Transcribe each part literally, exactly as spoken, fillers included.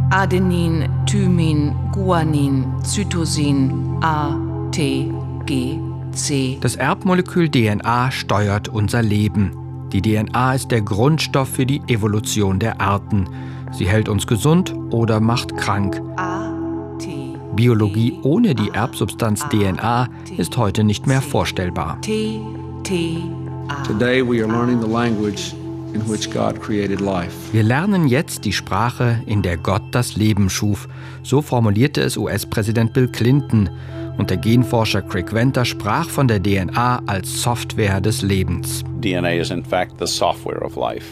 Adenin, Thymin, Guanin, Cytosin, A, T, G, C. Das Erbmolekül D N A steuert unser Leben. Die D N A ist der Grundstoff für die Evolution der Arten. Sie hält uns gesund oder macht krank. Biologie ohne die Erbsubstanz D N A ist heute nicht mehr vorstellbar. Today we are learning the language in which God created life. Wir lernen jetzt die Sprache, in der Gott das Leben schuf. So formulierte es U S-Präsident Bill Clinton. Und der Genforscher Craig Venter sprach von der D N A als Software des Lebens. D N A is in fact the software of life.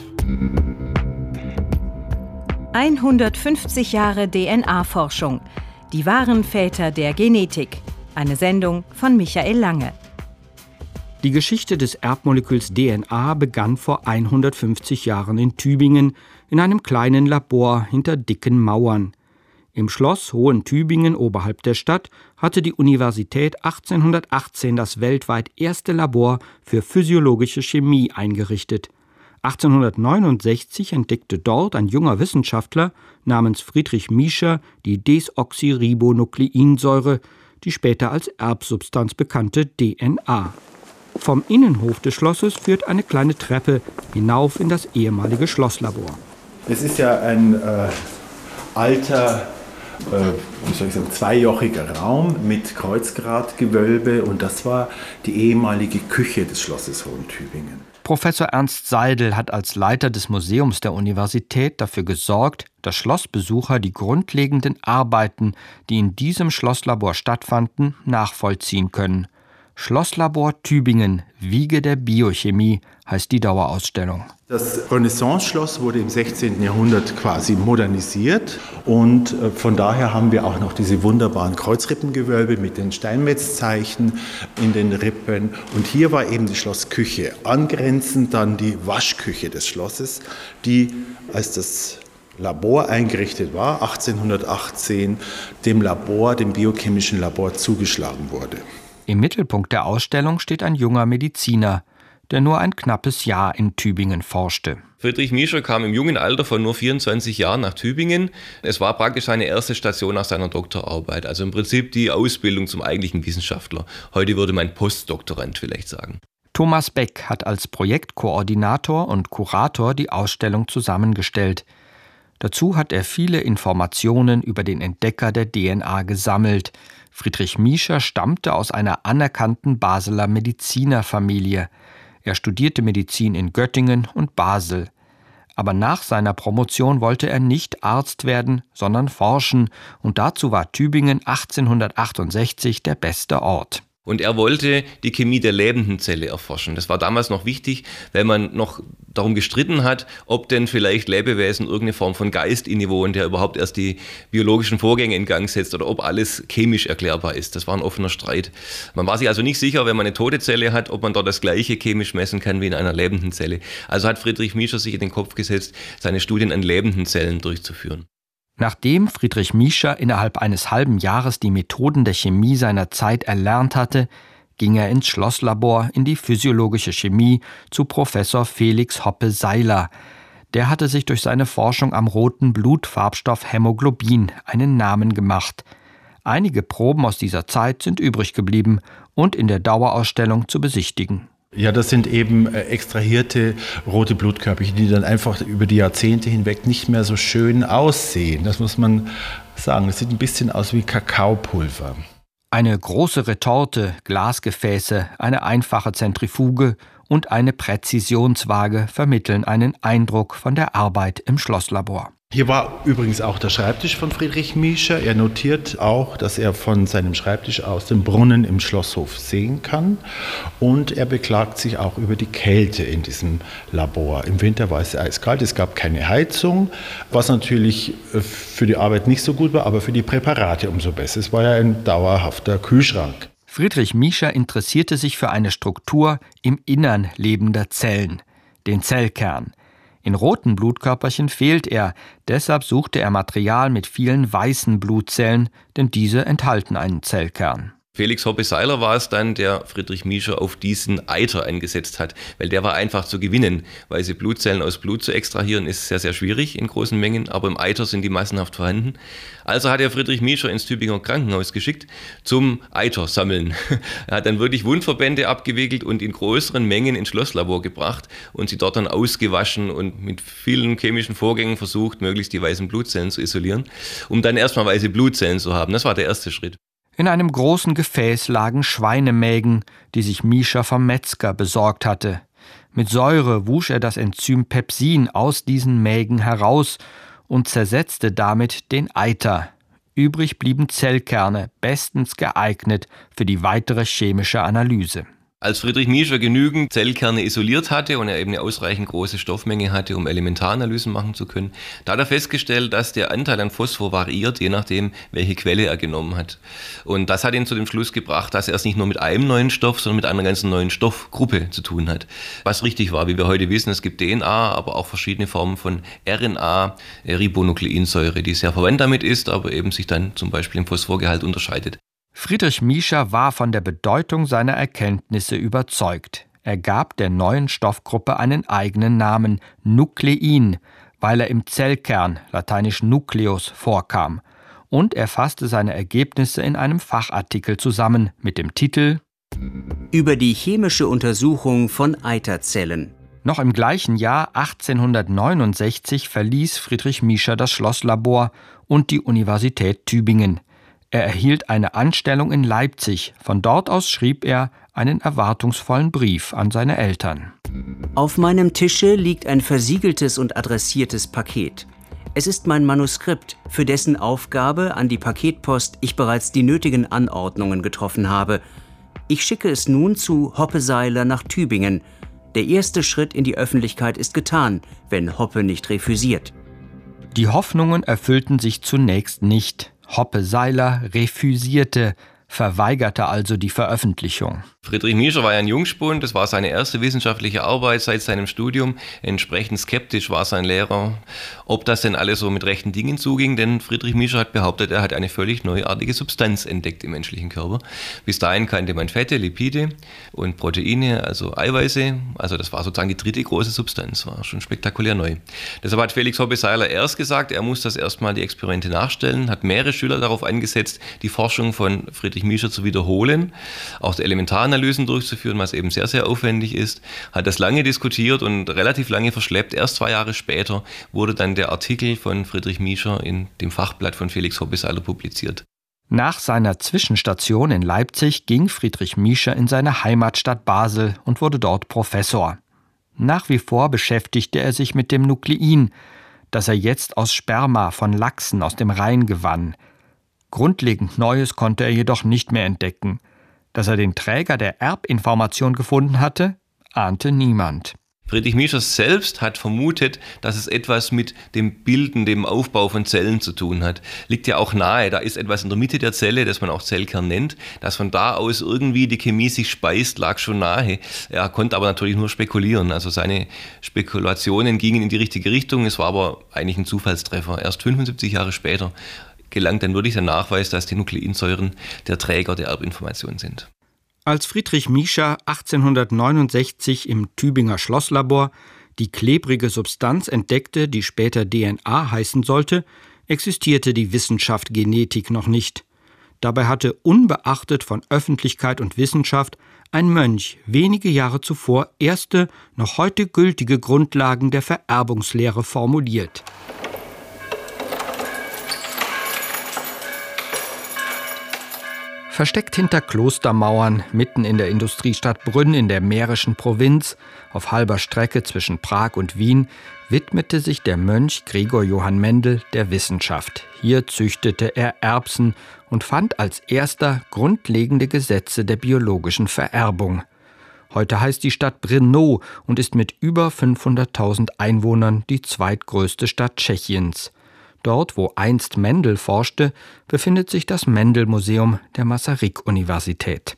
hundertfünfzig Jahre D N A-Forschung. Die wahren Väter der Genetik. Eine Sendung von Michael Lange. Die Geschichte des Erbmoleküls D N A begann vor hundertfünfzig Jahren in Tübingen, in einem kleinen Labor hinter dicken Mauern. Im Schloss Hohentübingen oberhalb der Stadt hatte die Universität achtzehnhundertachtzehn das weltweit erste Labor für physiologische Chemie eingerichtet. achtzehnhundertneunundsechzig entdeckte dort ein junger Wissenschaftler namens Friedrich Miescher die Desoxyribonukleinsäure, die später als Erbsubstanz bekannte D N A. Vom Innenhof des Schlosses führt eine kleine Treppe hinauf in das ehemalige Schlosslabor. Es ist ja ein äh, alter, äh, wie soll ich sagen, zweijochiger Raum mit Kreuzgratgewölbe und das war die ehemalige Küche des Schlosses Hohentübingen. Professor Ernst Seidel hat als Leiter des Museums der Universität dafür gesorgt, dass Schlossbesucher die grundlegenden Arbeiten, die in diesem Schlosslabor stattfanden, nachvollziehen können. Schlosslabor Tübingen, Wiege der Biochemie, heißt die Dauerausstellung. Das Renaissance-Schloss wurde im sechzehnten Jahrhundert quasi modernisiert und von daher haben wir auch noch diese wunderbaren Kreuzrippengewölbe mit den Steinmetzzeichen in den Rippen. Und hier war eben die Schlossküche, angrenzend dann die Waschküche des Schlosses, die als das Labor eingerichtet war, achtzehnhundertachtzehn, dem Labor, dem biochemischen Labor zugeschlagen wurde. Im Mittelpunkt der Ausstellung steht ein junger Mediziner, der nur ein knappes Jahr in Tübingen forschte. Friedrich Miescher kam im jungen Alter von nur vierundzwanzig Jahren nach Tübingen. Es war praktisch seine erste Station nach seiner Doktorarbeit, also im Prinzip die Ausbildung zum eigentlichen Wissenschaftler. Heute würde man Postdoktorand vielleicht sagen. Thomas Beck hat als Projektkoordinator und Kurator die Ausstellung zusammengestellt. Dazu hat er viele Informationen über den Entdecker der D N A gesammelt. Friedrich Miescher stammte aus einer anerkannten Basler Medizinerfamilie. Er studierte Medizin in Göttingen und Basel. Aber nach seiner Promotion wollte er nicht Arzt werden, sondern forschen. Und dazu war Tübingen achtzehnhundertachtundsechzig der beste Ort. Und er wollte die Chemie der lebenden Zelle erforschen. Das war damals noch wichtig, weil man noch darum gestritten hat, ob denn vielleicht Lebewesen irgendeine Form von Geist innewohnen, der überhaupt erst die biologischen Vorgänge in Gang setzt oder ob alles chemisch erklärbar ist. Das war ein offener Streit. Man war sich also nicht sicher, wenn man eine tote Zelle hat, ob man dort das Gleiche chemisch messen kann wie in einer lebenden Zelle. Also hat Friedrich Miescher sich in den Kopf gesetzt, seine Studien an lebenden Zellen durchzuführen. Nachdem Friedrich Miescher innerhalb eines halben Jahres die Methoden der Chemie seiner Zeit erlernt hatte, ging er ins Schlosslabor in die physiologische Chemie zu Professor Felix Hoppe-Seiler. Der hatte sich durch seine Forschung am roten Blutfarbstoff Hämoglobin einen Namen gemacht. Einige Proben aus dieser Zeit sind übrig geblieben und in der Dauerausstellung zu besichtigen. Ja, das sind eben äh, extrahierte rote Blutkörperchen, die dann einfach über die Jahrzehnte hinweg nicht mehr so schön aussehen. Das muss man sagen. Das sieht ein bisschen aus wie Kakaopulver. Eine große Retorte, Glasgefäße, eine einfache Zentrifuge und eine Präzisionswaage vermitteln einen Eindruck von der Arbeit im Schlosslabor. Hier war übrigens auch der Schreibtisch von Friedrich Miescher. Er notiert auch, dass er von seinem Schreibtisch aus den Brunnen im Schlosshof sehen kann. Und er beklagt sich auch über die Kälte in diesem Labor. Im Winter war es eiskalt, es gab keine Heizung, was natürlich für die Arbeit nicht so gut war, aber für die Präparate umso besser. Es war ja ein dauerhafter Kühlschrank. Friedrich Miescher interessierte sich für eine Struktur im Innern lebender Zellen, den Zellkern. In roten Blutkörperchen fehlt er, deshalb suchte er Material mit vielen weißen Blutzellen, denn diese enthalten einen Zellkern. Felix Hoppe-Seiler war es dann, der Friedrich Miescher auf diesen Eiter eingesetzt hat, weil der war einfach zu gewinnen. Weiße Blutzellen aus Blut zu extrahieren ist sehr, sehr schwierig in großen Mengen, aber im Eiter sind die massenhaft vorhanden. Also hat er Friedrich Miescher ins Tübinger Krankenhaus geschickt zum Eiter sammeln. Er hat dann wirklich Wundverbände abgewickelt und in größeren Mengen ins Schlosslabor gebracht und sie dort dann ausgewaschen und mit vielen chemischen Vorgängen versucht, möglichst die weißen Blutzellen zu isolieren, um dann erstmal weiße Blutzellen zu haben. Das war der erste Schritt. In einem großen Gefäß lagen Schweinemägen, die sich Miescher vom Metzger besorgt hatte. Mit Säure wusch er das Enzym Pepsin aus diesen Mägen heraus und zersetzte damit den Eiter. Übrig blieben Zellkerne, bestens geeignet für die weitere chemische Analyse. Als Friedrich Miescher genügend Zellkerne isoliert hatte und er eben eine ausreichend große Stoffmenge hatte, um Elementaranalysen machen zu können, da hat er festgestellt, dass der Anteil an Phosphor variiert, je nachdem, welche Quelle er genommen hat. Und das hat ihn zu dem Schluss gebracht, dass er es nicht nur mit einem neuen Stoff, sondern mit einer ganzen neuen Stoffgruppe zu tun hat. Was richtig war, wie wir heute wissen, es gibt D N A, aber auch verschiedene Formen von R N A, Ribonukleinsäure, die sehr verwandt damit ist, aber eben sich dann zum Beispiel im Phosphorgehalt unterscheidet. Friedrich Miescher war von der Bedeutung seiner Erkenntnisse überzeugt. Er gab der neuen Stoffgruppe einen eigenen Namen, Nuklein, weil er im Zellkern, lateinisch Nucleus, vorkam. Und er fasste seine Ergebnisse in einem Fachartikel zusammen mit dem Titel Über die chemische Untersuchung von Eiterzellen. Noch im gleichen Jahr achtzehnhundertneunundsechzig verließ Friedrich Miescher das Schlosslabor und die Universität Tübingen. Er erhielt eine Anstellung in Leipzig. Von dort aus schrieb er einen erwartungsvollen Brief an seine Eltern. Auf meinem Tische liegt ein versiegeltes und adressiertes Paket. Es ist mein Manuskript, für dessen Aufgabe an die Paketpost ich bereits die nötigen Anordnungen getroffen habe. Ich schicke es nun zu Hoppe-Seiler nach Tübingen. Der erste Schritt in die Öffentlichkeit ist getan, wenn Hoppe nicht refüsiert. Die Hoffnungen erfüllten sich zunächst nicht. Hoppe-Seiler refüsierte, verweigerte also die Veröffentlichung. Friedrich Miescher war ja ein Jungspund, das war seine erste wissenschaftliche Arbeit seit seinem Studium. Entsprechend skeptisch war sein Lehrer, ob das denn alles so mit rechten Dingen zuging, denn Friedrich Miescher hat behauptet, er hat eine völlig neuartige Substanz entdeckt im menschlichen Körper. Bis dahin kannte man Fette, Lipide und Proteine, also Eiweiße, also das war sozusagen die dritte große Substanz, war schon spektakulär neu. Deshalb hat Felix Hoppe-Seiler erst gesagt, er muss das erstmal die Experimente nachstellen, hat mehrere Schüler darauf eingesetzt, die Forschung von Friedrich Miescher zu wiederholen, auch die Elementaranalysen durchzuführen, was eben sehr, sehr aufwendig ist, hat das lange diskutiert und relativ lange verschleppt. Erst zwei Jahre später wurde dann der Artikel von Friedrich Miescher in dem Fachblatt von Felix Hoppe-Seiler publiziert. Nach seiner Zwischenstation in Leipzig ging Friedrich Miescher in seine Heimatstadt Basel und wurde dort Professor. Nach wie vor beschäftigte er sich mit dem Nuklein, das er jetzt aus Sperma von Lachsen aus dem Rhein gewann. Grundlegend Neues konnte er jedoch nicht mehr entdecken. Dass er den Träger der Erbinformation gefunden hatte, ahnte niemand. Friedrich Miescher selbst hat vermutet, dass es etwas mit dem Bilden, dem Aufbau von Zellen zu tun hat. Liegt ja auch nahe, da ist etwas in der Mitte der Zelle, das man auch Zellkern nennt. Dass von da aus irgendwie die Chemie sich speist, lag schon nahe. Er konnte aber natürlich nur spekulieren. Also seine Spekulationen gingen in die richtige Richtung. Es war aber eigentlich ein Zufallstreffer. Erst fünfundsiebzig Jahre später gelangt dann wirklich der Nachweis, dass die Nukleinsäuren der Träger der Erbinformation sind. Als Friedrich Miescher achtzehnhundertneunundsechzig im Tübinger Schlosslabor die klebrige Substanz entdeckte, die später D N A heißen sollte, existierte die Wissenschaft Genetik noch nicht. Dabei hatte unbeachtet von Öffentlichkeit und Wissenschaft ein Mönch wenige Jahre zuvor erste, noch heute gültige Grundlagen der Vererbungslehre formuliert. Versteckt hinter Klostermauern, mitten in der Industriestadt Brünn in der mährischen Provinz, auf halber Strecke zwischen Prag und Wien, widmete sich der Mönch Gregor Johann Mendel der Wissenschaft. Hier züchtete er Erbsen und fand als erster grundlegende Gesetze der biologischen Vererbung. Heute heißt die Stadt Brno und ist mit über fünfhunderttausend Einwohnern die zweitgrößte Stadt Tschechiens. Dort, wo einst Mendel forschte, befindet sich das Mendel-Museum der Masaryk-Universität.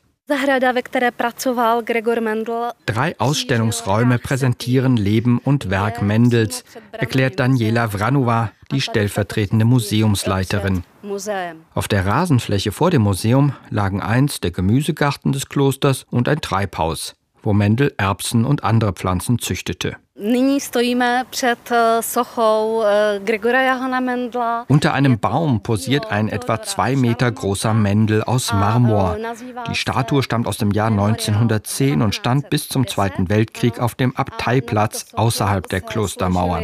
Drei Ausstellungsräume präsentieren Leben und Werk Mendels, erklärt Daniela Vranova, die stellvertretende Museumsleiterin. Auf der Rasenfläche vor dem Museum lagen einst der Gemüsegarten des Klosters und ein Treibhaus, wo Mendel Erbsen und andere Pflanzen züchtete. Unter einem Baum posiert ein etwa zwei Meter großer Mendel aus Marmor. Die Statue stammt aus dem Jahr neunzehnhundertzehn und stand bis zum Zweiten Weltkrieg auf dem Abteiplatz außerhalb der Klostermauern.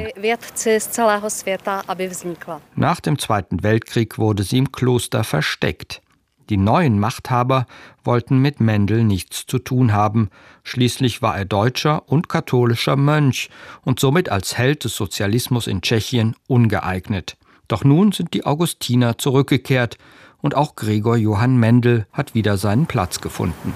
Nach dem Zweiten Weltkrieg wurde sie im Kloster versteckt. Die neuen Machthaber wollten mit Mendel nichts zu tun haben. Schließlich war er deutscher und katholischer Mönch und somit als Held des Sozialismus in Tschechien ungeeignet. Doch nun sind die Augustiner zurückgekehrt und auch Gregor Johann Mendel hat wieder seinen Platz gefunden.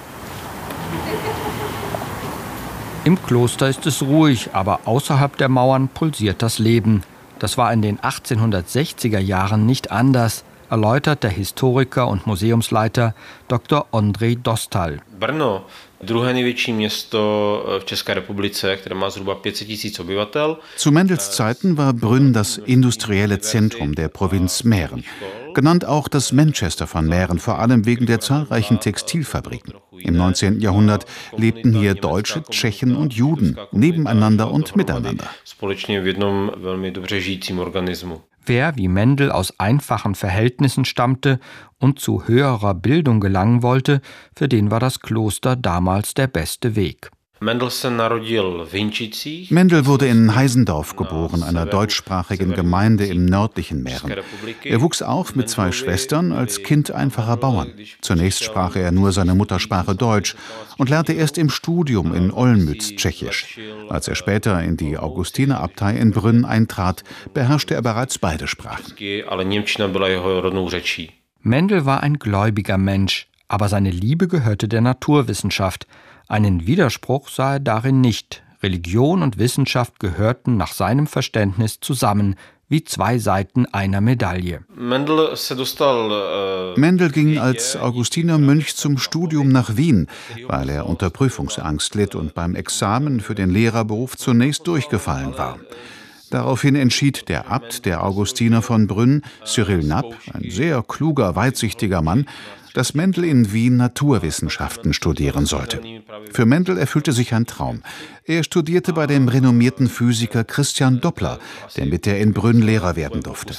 Im Kloster ist es ruhig, aber außerhalb der Mauern pulsiert das Leben. Das war in den achtzehnhundertsechziger Jahren nicht anders, erläutert der Historiker und Museumsleiter Doktor Ondřej Dostal. Brno, druhé největší město v České republice, které má zhruba pět set tisíc obyvatel. Zu Mendels Zeiten war Brünn das industrielle Zentrum der Provinz Mähren, genannt auch das Manchester von Mähren, vor allem wegen der zahlreichen Textilfabriken. Im neunzehnten Jahrhundert lebten hier Deutsche, Tschechen und Juden nebeneinander und miteinander. Wer wie Mendel aus einfachen Verhältnissen stammte und zu höherer Bildung gelangen wollte, für den war das Kloster damals der beste Weg. Mendel wurde in Heisendorf geboren, einer deutschsprachigen Gemeinde im nördlichen Mähren. Er wuchs auf mit zwei Schwestern als Kind einfacher Bauern. Zunächst sprach er nur seine Muttersprache Deutsch und lernte erst im Studium in Olmütz Tschechisch. Als er später in die Augustinerabtei in Brünn eintrat, beherrschte er bereits beide Sprachen. Mendel war ein gläubiger Mensch, aber seine Liebe gehörte der Naturwissenschaft. Einen Widerspruch sah er darin nicht. Religion und Wissenschaft gehörten nach seinem Verständnis zusammen, wie zwei Seiten einer Medaille. Mendel ging als Augustinermönch zum Studium nach Wien, weil er unter Prüfungsangst litt und beim Examen für den Lehrerberuf zunächst durchgefallen war. Daraufhin entschied der Abt der Augustiner von Brünn, Cyril Knapp, ein sehr kluger, weitsichtiger Mann, dass Mendel in Wien Naturwissenschaften studieren sollte. Für Mendel erfüllte sich ein Traum. Er studierte bei dem renommierten Physiker Christian Doppler, der mit der in Brünn Lehrer werden durfte.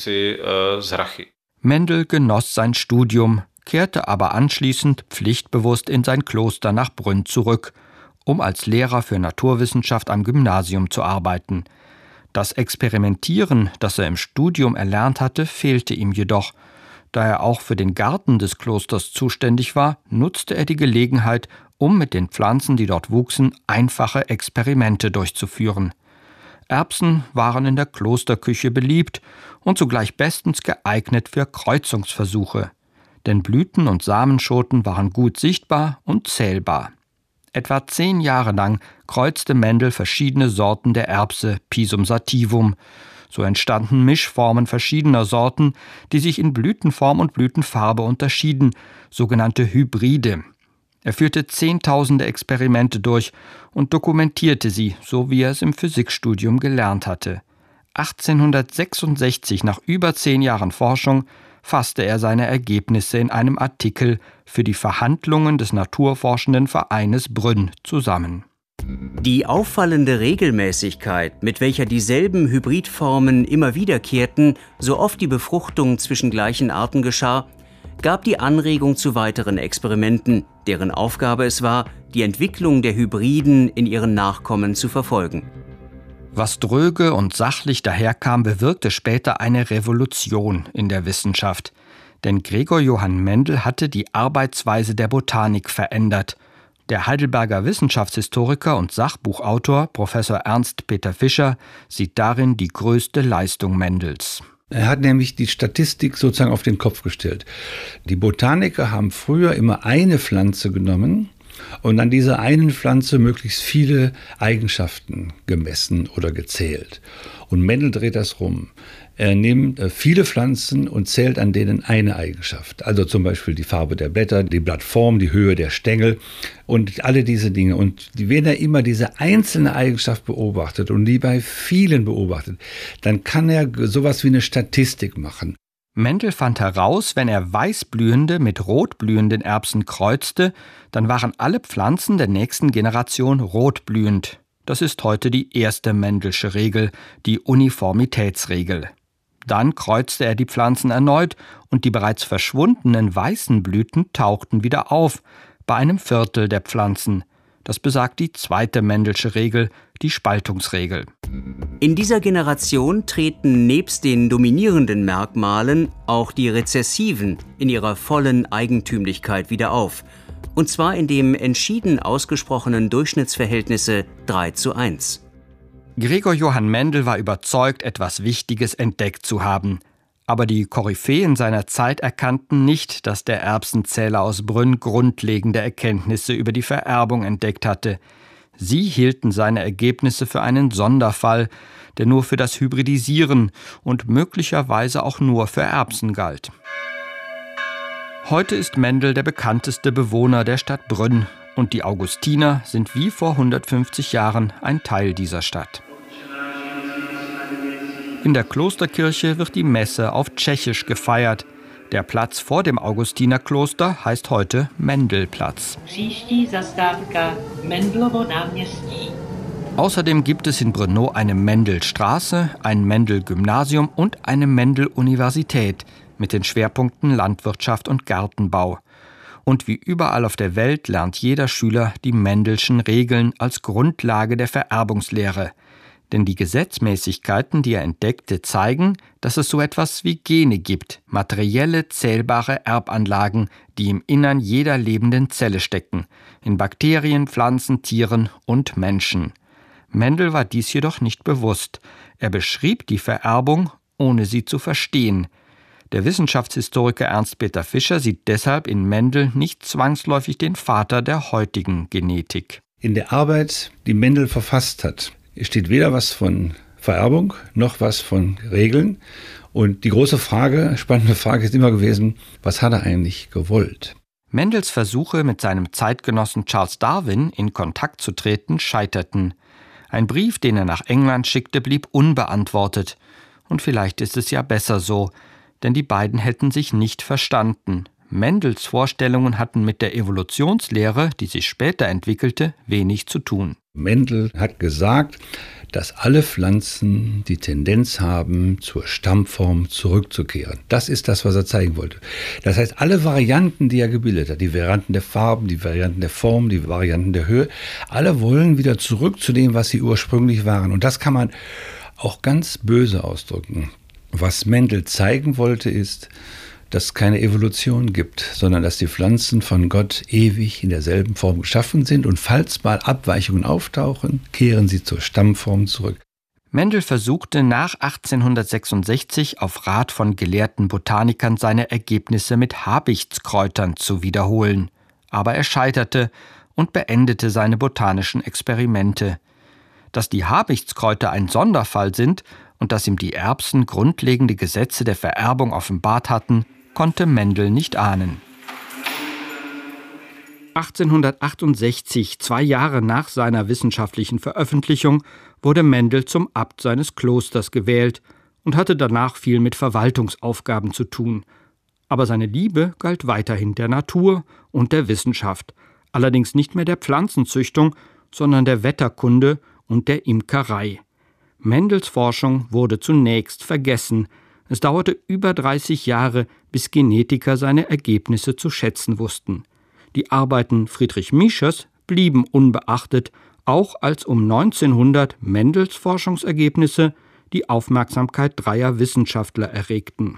Mendel genoss sein Studium, kehrte aber anschließend pflichtbewusst in sein Kloster nach Brünn zurück, um als Lehrer für Naturwissenschaft am Gymnasium zu arbeiten. Das Experimentieren, das er im Studium erlernt hatte, fehlte ihm jedoch. Da er auch für den Garten des Klosters zuständig war, nutzte er die Gelegenheit, um mit den Pflanzen, die dort wuchsen, einfache Experimente durchzuführen. Erbsen waren in der Klosterküche beliebt und zugleich bestens geeignet für Kreuzungsversuche. Denn Blüten und Samenschoten waren gut sichtbar und zählbar. Etwa zehn Jahre lang kreuzte Mendel verschiedene Sorten der Erbse Pisum sativum. So entstanden Mischformen verschiedener Sorten, die sich in Blütenform und Blütenfarbe unterschieden, sogenannte Hybride. Er führte zehntausende Experimente durch und dokumentierte sie, so wie er es im Physikstudium gelernt hatte. achtzehnhundertsechsundsechzig, nach über zehn Jahren Forschung, fasste er seine Ergebnisse in einem Artikel für die Verhandlungen des Naturforschenden Vereines Brünn zusammen. Die auffallende Regelmäßigkeit, mit welcher dieselben Hybridformen immer wiederkehrten, so oft die Befruchtung zwischen gleichen Arten geschah, gab die Anregung zu weiteren Experimenten, deren Aufgabe es war, die Entwicklung der Hybriden in ihren Nachkommen zu verfolgen. Was dröge und sachlich daherkam, bewirkte später eine Revolution in der Wissenschaft. Denn Gregor Johann Mendel hatte die Arbeitsweise der Botanik verändert. Der Heidelberger Wissenschaftshistoriker und Sachbuchautor Professor Ernst Peter Fischer sieht darin die größte Leistung Mendels. Er hat nämlich die Statistik sozusagen auf den Kopf gestellt. Die Botaniker haben früher immer eine Pflanze genommen und an dieser einen Pflanze möglichst viele Eigenschaften gemessen oder gezählt. Und Mendel dreht das rum. Er nimmt viele Pflanzen und zählt an denen eine Eigenschaft. Also zum Beispiel die Farbe der Blätter, die Blattform, die Höhe der Stängel und alle diese Dinge. Und wenn er immer diese einzelne Eigenschaft beobachtet und die bei vielen beobachtet, dann kann er sowas wie eine Statistik machen. Mendel fand heraus, wenn er weißblühende mit rotblühenden Erbsen kreuzte, dann waren alle Pflanzen der nächsten Generation rotblühend. Das ist heute die erste Mendelsche Regel, die Uniformitätsregel. Dann kreuzte er die Pflanzen erneut und die bereits verschwundenen weißen Blüten tauchten wieder auf, bei einem Viertel der Pflanzen. Das besagt die zweite Mendelsche Regel, die Spaltungsregel. In dieser Generation treten nebst den dominierenden Merkmalen auch die rezessiven in ihrer vollen Eigentümlichkeit wieder auf. Und zwar in dem entschieden ausgesprochenen Durchschnittsverhältnisse drei zu eins. Gregor Johann Mendel war überzeugt, etwas Wichtiges entdeckt zu haben. Aber die Koryphäen seiner Zeit erkannten nicht, dass der Erbsenzähler aus Brünn grundlegende Erkenntnisse über die Vererbung entdeckt hatte. Sie hielten seine Ergebnisse für einen Sonderfall, der nur für das Hybridisieren und möglicherweise auch nur für Erbsen galt. Heute ist Mendel der bekannteste Bewohner der Stadt Brünn und die Augustiner sind wie vor hundertfünfzig Jahren ein Teil dieser Stadt. In der Klosterkirche wird die Messe auf Tschechisch gefeiert. Der Platz vor dem Augustinerkloster heißt heute Mendelplatz. Außerdem gibt es in Brno eine Mendelstraße, ein Mendel-Gymnasium und eine Mendel-Universität mit den Schwerpunkten Landwirtschaft und Gartenbau. Und wie überall auf der Welt lernt jeder Schüler die Mendelschen Regeln als Grundlage der Vererbungslehre. Denn die Gesetzmäßigkeiten, die er entdeckte, zeigen, dass es so etwas wie Gene gibt, materielle, zählbare Erbanlagen, die im Innern jeder lebenden Zelle stecken, in Bakterien, Pflanzen, Tieren und Menschen. Mendel war dies jedoch nicht bewusst. Er beschrieb die Vererbung, ohne sie zu verstehen. Der Wissenschaftshistoriker Ernst-Peter Fischer sieht deshalb in Mendel nicht zwangsläufig den Vater der heutigen Genetik. In der Arbeit, die Mendel verfasst hat, steht weder was von Vererbung noch was von Regeln. Und die große Frage, spannende Frage ist immer gewesen, was hat er eigentlich gewollt? Mendels Versuche, mit seinem Zeitgenossen Charles Darwin in Kontakt zu treten, scheiterten. Ein Brief, den er nach England schickte, blieb unbeantwortet. Und vielleicht ist es ja besser so, denn die beiden hätten sich nicht verstanden. Mendels Vorstellungen hatten mit der Evolutionslehre, die sich später entwickelte, wenig zu tun. Mendel hat gesagt, dass alle Pflanzen die Tendenz haben, zur Stammform zurückzukehren. Das ist das, was er zeigen wollte. Das heißt, alle Varianten, die er gebildet hat, die Varianten der Farben, die Varianten der Form, die Varianten der Höhe, alle wollen wieder zurück zu dem, was sie ursprünglich waren. Und das kann man auch ganz böse ausdrücken. Was Mendel zeigen wollte, ist, dass es keine Evolution gibt, sondern dass die Pflanzen von Gott ewig in derselben Form geschaffen sind und falls mal Abweichungen auftauchen, kehren sie zur Stammform zurück. Mendel versuchte nach achtzehnhundertsechsundsechzig auf Rat von gelehrten Botanikern seine Ergebnisse mit Habichtskräutern zu wiederholen. Aber er scheiterte und beendete seine botanischen Experimente. Dass die Habichtskräuter ein Sonderfall sind und dass ihm die Erbsen grundlegende Gesetze der Vererbung offenbart hatten, konnte Mendel nicht ahnen. achtzehnhundertachtundsechzig, zwei Jahre nach seiner wissenschaftlichen Veröffentlichung, wurde Mendel zum Abt seines Klosters gewählt und hatte danach viel mit Verwaltungsaufgaben zu tun. Aber seine Liebe galt weiterhin der Natur und der Wissenschaft, allerdings nicht mehr der Pflanzenzüchtung, sondern der Wetterkunde und der Imkerei. Mendels Forschung wurde zunächst vergessen. Es dauerte über dreißig Jahre, bis Genetiker seine Ergebnisse zu schätzen wussten. Die Arbeiten Friedrich Mischers blieben unbeachtet, auch als um neunzehnhundert Mendels Forschungsergebnisse die Aufmerksamkeit dreier Wissenschaftler erregten.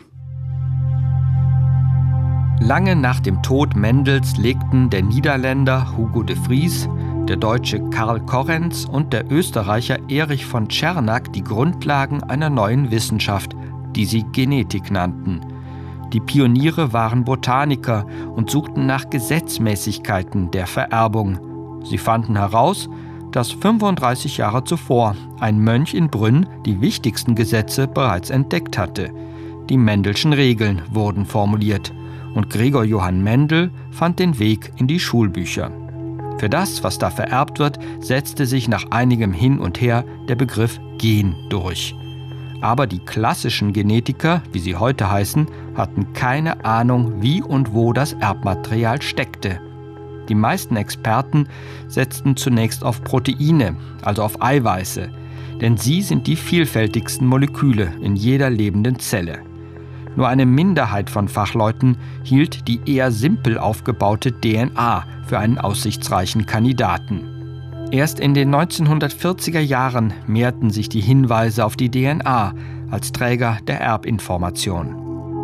Lange nach dem Tod Mendels legten der Niederländer Hugo de Vries, der Deutsche Karl Korrens und der Österreicher Erich von Czernak die Grundlagen einer neuen Wissenschaft, die sie Genetik nannten. Die Pioniere waren Botaniker und suchten nach Gesetzmäßigkeiten der Vererbung. Sie fanden heraus, dass fünfunddreißig Jahre zuvor ein Mönch in Brünn die wichtigsten Gesetze bereits entdeckt hatte. Die Mendelschen Regeln wurden formuliert und Gregor Johann Mendel fand den Weg in die Schulbücher. Für das, was da vererbt wird, setzte sich nach einigem Hin und Her der Begriff Gen durch. Aber die klassischen Genetiker, wie sie heute heißen, hatten keine Ahnung, wie und wo das Erbmaterial steckte. Die meisten Experten setzten zunächst auf Proteine, also auf Eiweiße, denn sie sind die vielfältigsten Moleküle in jeder lebenden Zelle. Nur eine Minderheit von Fachleuten hielt die eher simpel aufgebaute D N A für einen aussichtsreichen Kandidaten. Erst in den neunzehnhundertvierziger Jahren mehrten sich die Hinweise auf die D N A als Träger der Erbinformation.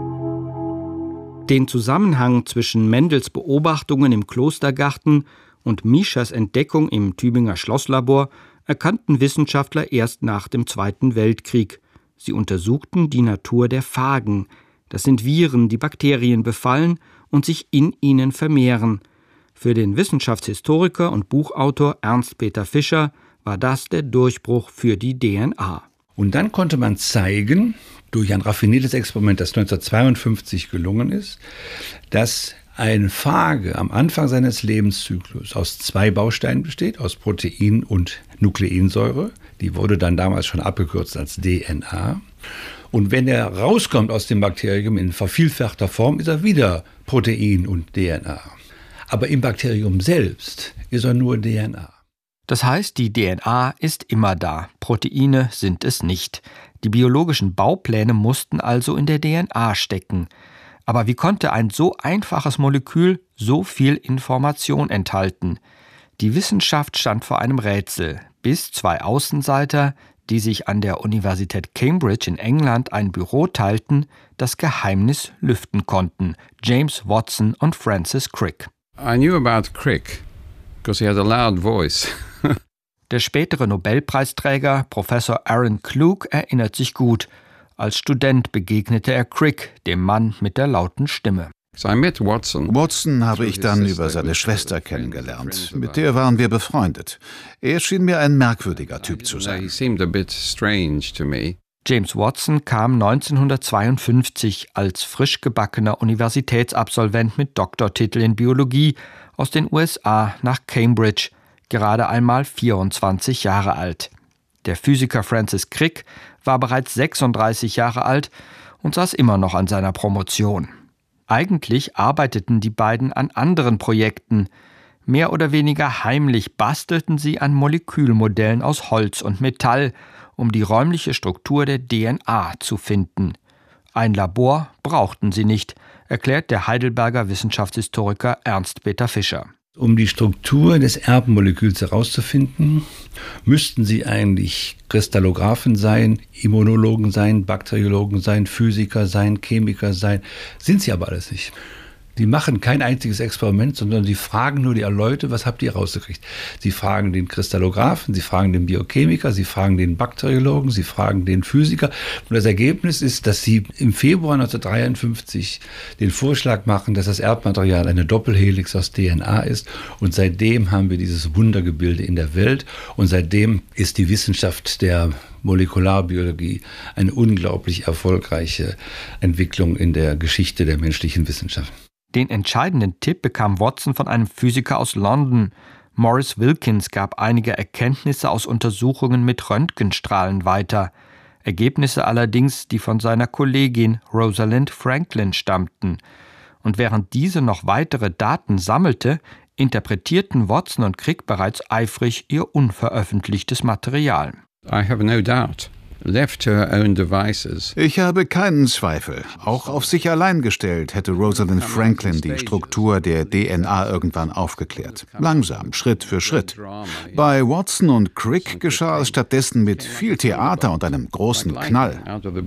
Den Zusammenhang zwischen Mendels Beobachtungen im Klostergarten und Mischers Entdeckung im Tübinger Schlosslabor erkannten Wissenschaftler erst nach dem Zweiten Weltkrieg. Sie untersuchten die Natur der Phagen. Das sind Viren, die Bakterien befallen und sich in ihnen vermehren. Für den Wissenschaftshistoriker und Buchautor Ernst Peter Fischer war das der Durchbruch für die D N A. Und dann konnte man zeigen, durch ein raffiniertes Experiment, das neunzehnhundertzweiundfünfzig gelungen ist, dass ein Phage am Anfang seines Lebenszyklus aus zwei Bausteinen besteht, aus Protein und Nukleinsäure. Die wurde dann damals schon abgekürzt als D N A. Und wenn er rauskommt aus dem Bakterium in vervielfachter Form, ist er wieder Protein und D N A. Aber im Bakterium selbst ist er nur D N A. Das heißt, die D N A ist immer da, Proteine sind es nicht. Die biologischen Baupläne mussten also in der D N A stecken. Aber wie konnte ein so einfaches Molekül so viel Information enthalten? Die Wissenschaft stand vor einem Rätsel, bis zwei Außenseiter, die sich an der Universität Cambridge in England ein Büro teilten, das Geheimnis lüften konnten: James Watson und Francis Crick. I knew about Crick because he had a loud voice. Der spätere Nobelpreisträger Professor Aaron Klug erinnert sich gut. Als Student begegnete er Crick, dem Mann mit der lauten Stimme. So I met Watson. Watson habe ich dann über seine Schwester kennengelernt. Mit der waren wir befreundet. Er schien mir ein merkwürdiger Typ zu sein. He seemed a bit strange to me. James Watson kam neunzehnhundertzweiundfünfzig als frisch gebackener Universitätsabsolvent mit Doktortitel in Biologie aus den U S A nach Cambridge, gerade einmal vierundzwanzig Jahre alt. Der Physiker Francis Crick war bereits sechsunddreißig Jahre alt und saß immer noch an seiner Promotion. Eigentlich arbeiteten die beiden an anderen Projekten. Mehr oder weniger heimlich bastelten sie an Molekülmodellen aus Holz und Metall, um die räumliche Struktur der D N A zu finden. Ein Labor brauchten sie nicht, erklärt der Heidelberger Wissenschaftshistoriker Ernst Peter Fischer. Um die Struktur des Erbmoleküls herauszufinden, müssten sie eigentlich Kristallographen sein, Immunologen sein, Bakteriologen sein, Physiker sein, Chemiker sein. Sind sie aber alles nicht. Die machen kein einziges Experiment, sondern sie fragen nur die Leute, was habt ihr rausgekriegt? Sie fragen den Kristallographen, sie fragen den Biochemiker, sie fragen den Bakteriologen, sie fragen den Physiker. Und das Ergebnis ist, dass sie im Februar neunzehnhundertdreiundfünfzig den Vorschlag machen, dass das Erbmaterial eine Doppelhelix aus D N A ist. Und seitdem haben wir dieses Wundergebilde in der Welt. Und seitdem ist die Wissenschaft der Molekularbiologie eine unglaublich erfolgreiche Entwicklung in der Geschichte der menschlichen Wissenschaft. Den entscheidenden Tipp bekam Watson von einem Physiker aus London. Maurice Wilkins gab einige Erkenntnisse aus Untersuchungen mit Röntgenstrahlen weiter. Ergebnisse allerdings, die von seiner Kollegin Rosalind Franklin stammten. Und während diese noch weitere Daten sammelte, interpretierten Watson und Crick bereits eifrig ihr unveröffentlichtes Material. I have no doubt. Left to her own devices. Ich habe keinen Zweifel. Auch auf sich allein gestellt hätte Rosalind Franklin die Struktur der D N A irgendwann aufgeklärt. Langsam, Schritt für Schritt. Bei Watson und Crick geschah es stattdessen mit viel Theater und einem großen Knall.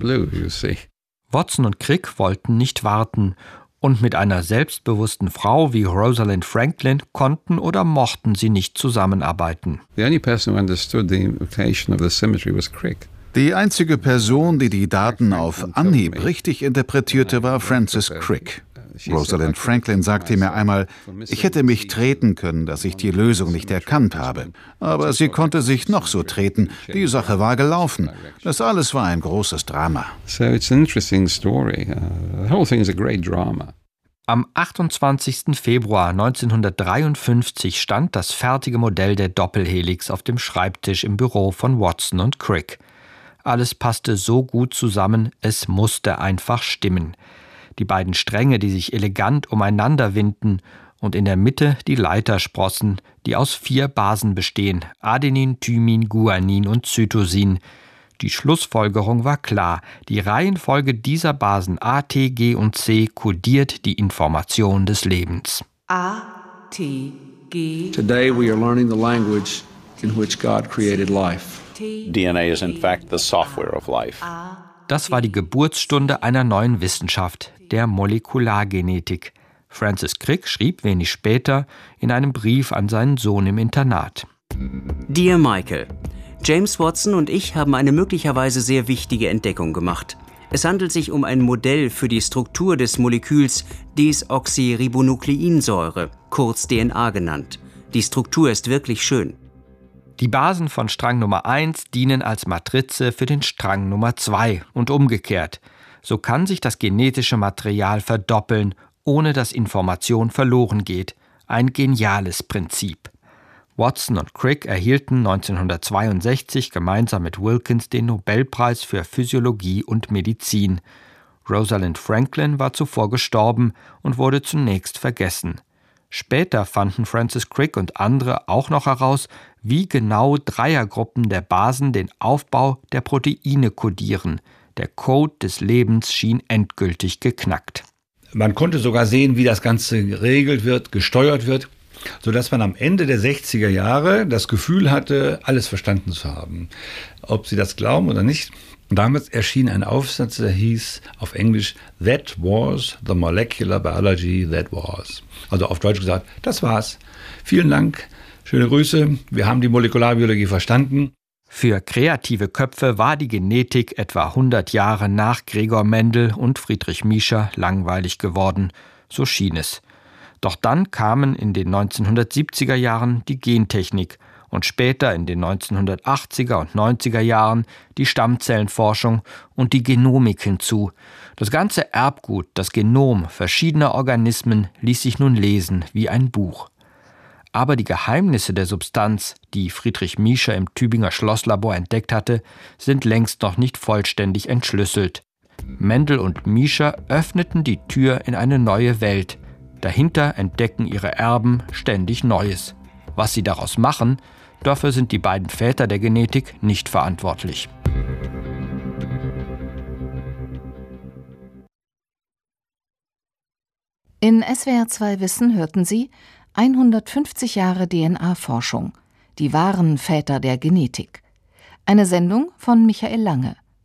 Watson und Crick wollten nicht warten. Und mit einer selbstbewussten Frau wie Rosalind Franklin konnten oder mochten sie nicht zusammenarbeiten. The only person who understood the implication of the symmetry was Crick. Die einzige Person, die die Daten auf Anhieb richtig interpretierte, war Francis Crick. Rosalind Franklin sagte mir einmal, ich hätte mich treten können, dass ich die Lösung nicht erkannt habe. Aber sie konnte sich noch so treten. Die Sache war gelaufen. Das alles war ein großes Drama. So it's an interesting story. Uh, the whole thing is a great drama. Am achtundzwanzigsten Februar neunzehnhundertdreiundfünfzig stand das fertige Modell der Doppelhelix auf dem Schreibtisch im Büro von Watson und Crick. Alles passte so gut zusammen, es musste einfach stimmen. Die beiden Stränge, die sich elegant umeinander winden, und in der Mitte die Leitersprossen, die aus vier Basen bestehen: Adenin, Thymin, Guanin und Cytosin. Die Schlussfolgerung war klar: Die Reihenfolge dieser Basen A, T, G und C kodiert die Information des Lebens. A, T, G. Today we are learning the language in which God created life. D N A is in fact the software of life. Das war die Geburtsstunde einer neuen Wissenschaft, der Molekulargenetik. Francis Crick schrieb wenig später in einem Brief an seinen Sohn im Internat: Dear Michael, James Watson und ich haben eine möglicherweise sehr wichtige Entdeckung gemacht. Es handelt sich um ein Modell für die Struktur des Moleküls Desoxyribonukleinsäure, kurz D N A genannt. Die Struktur ist wirklich schön. Die Basen von Strang Nummer eins dienen als Matrize für den Strang Nummer zwei und umgekehrt. So kann sich das genetische Material verdoppeln, ohne dass Information verloren geht. Ein geniales Prinzip. Watson und Crick erhielten neunzehnhundertzweiundsechzig gemeinsam mit Wilkins den Nobelpreis für Physiologie und Medizin. Rosalind Franklin war zuvor gestorben und wurde zunächst vergessen. Später fanden Francis Crick und andere auch noch heraus, wie genau Dreiergruppen der Basen den Aufbau der Proteine kodieren. Der Code des Lebens schien endgültig geknackt. Man konnte sogar sehen, wie das Ganze geregelt wird, gesteuert wird, sodass man am Ende der sechziger Jahre das Gefühl hatte, alles verstanden zu haben. Ob Sie das glauben oder nicht. Damals erschien ein Aufsatz, der hieß auf Englisch That was the molecular biology that was. Also auf Deutsch gesagt, das war's. Vielen Dank, schöne Grüße, wir haben die Molekularbiologie verstanden. Für kreative Köpfe war die Genetik etwa hundert Jahre nach Gregor Mendel und Friedrich Miescher langweilig geworden, so schien es. Doch dann kamen in den neunzehnhundertsiebziger Jahren die Gentechnik und später in den neunzehnhundertachtziger und neunziger Jahren die Stammzellenforschung und die Genomik hinzu. Das ganze Erbgut, das Genom verschiedener Organismen ließ sich nun lesen wie ein Buch. Aber die Geheimnisse der Substanz, die Friedrich Miescher im Tübinger Schlosslabor entdeckt hatte, sind längst noch nicht vollständig entschlüsselt. Mendel und Miescher öffneten die Tür in eine neue Welt. Dahinter entdecken ihre Erben ständig Neues. Was sie daraus machen, dafür sind die beiden Väter der Genetik nicht verantwortlich. In S W R zwei Wissen hörten Sie hundertfünfzig Jahre D N A-Forschung. Die wahren Väter der Genetik. Eine Sendung von Michael Lange.